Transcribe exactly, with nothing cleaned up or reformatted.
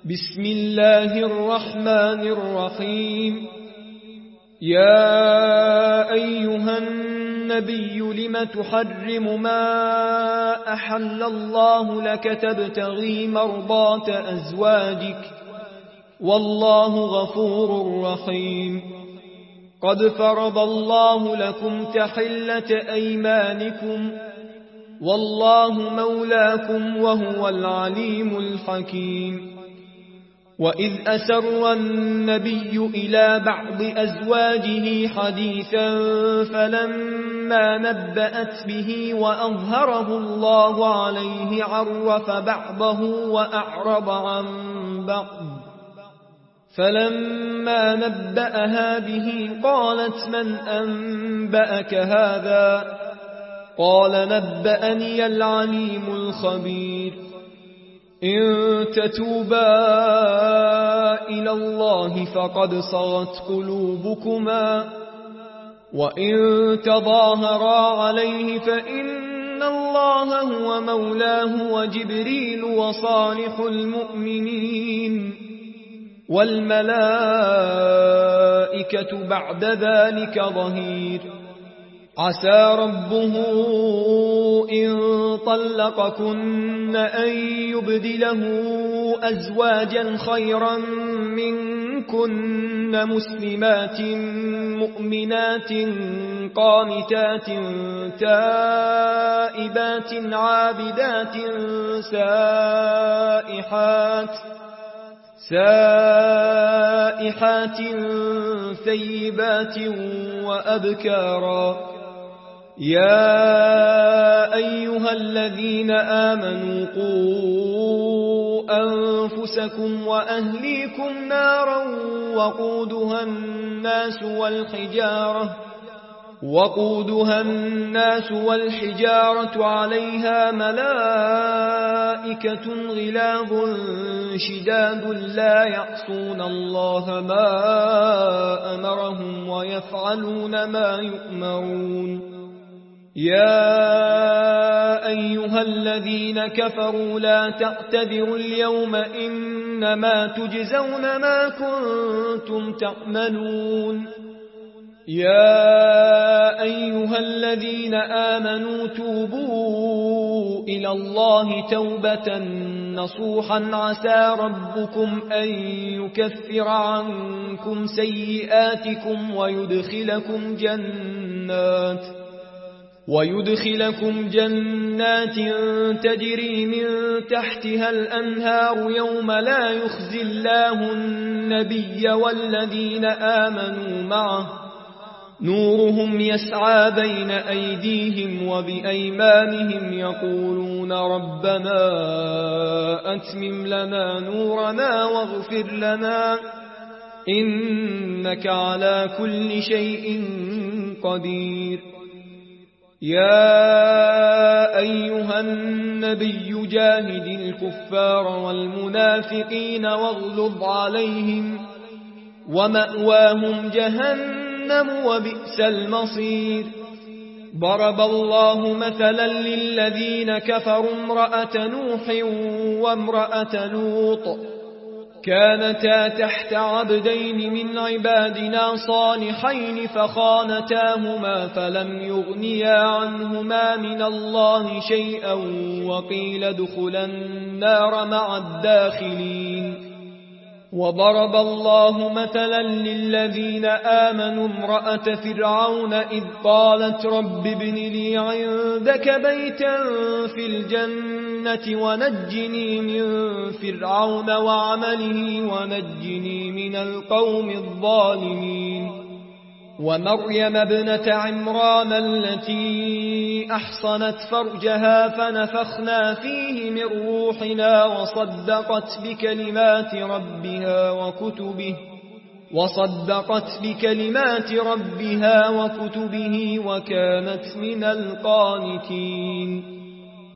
بسم الله الرحمن الرحيم. يا أيها النبي لم تحرم ما أحل الله لك تبتغي مرضات أزواجك والله غفور رحيم. قد فرض الله لكم تحلة أيمانكم والله مولاكم وهو العليم الحكيم. وإذ أسر النبي إلى بعض أزواجه حديثا فلما نبأت به وأظهره الله عليه عرف بعضه وأعرض عن بعض. فلما نبأها به قالت من أنبأك هذا؟ قال نبأني العليم الخبير. إن تتوبا إلى الله فقد صغت قلوبكما وإن تظاهرا عليه فإن الله هو مولاه وجبريل وصالح المؤمنين والملائكة بعد ذلك ظهير. عسى ربه إن طلقكن أن يبدله أزواجا خيرا منكن مسلمات مؤمنات قانتات تائبات عابدات سائحات سائحات ثيبات وأبكارا. يا أيها الذين آمنوا قوا أنفسكم وأهليكم نارا وقودها الناس والحجارة وقودها الناس والحجارة عليها ملائكة غلاظ شداد لا يعصون الله ما أمرهم ويفعلون ما يؤمرون. يا أيها الذين كفروا لا تعتذروا اليوم إنما تجزون ما كنتم تعملون. يا أيها الذين آمنوا توبوا إلى الله توبة نصوحا عسى ربكم أن يكفر عنكم سيئاتكم ويدخلكم جنات ويدخلكم جنات تجري من تحتها الأنهار يوم لا يخزي الله النبي والذين آمنوا معه نورهم يسعى بين أيديهم وبأيمانهم يقولون ربنا أتمم لنا نورنا واغفر لنا إنك على كل شيء قدير. يا أيها النبي جاهد الكفار والمنافقين واغلظ عليهم ومأواهم جهنم وبئس المصير. ضرب الله مثلا للذين كفروا امرأة نوح وامرأة لوط كانتا تحت عبدين من عبادنا صالحين فخانتاهما فلم يغنيا عنهما من الله شيئا وقيل ادخلا النار مع الداخلين. وضرب الله مثلا للذين آمنوا امرأة فرعون إذ قالت رب ابن لي عندك بيتا في الجنة ونجني من فرعون وعمله ونجني من القوم الظالمين. ومريم ابنة عمران التي أحصنت فرجها فنفخنا فيه من روحنا وصدقت بكلمات ربها وكتبه وصدقت بكلمات ربها وكتبه وكانت من القانتين.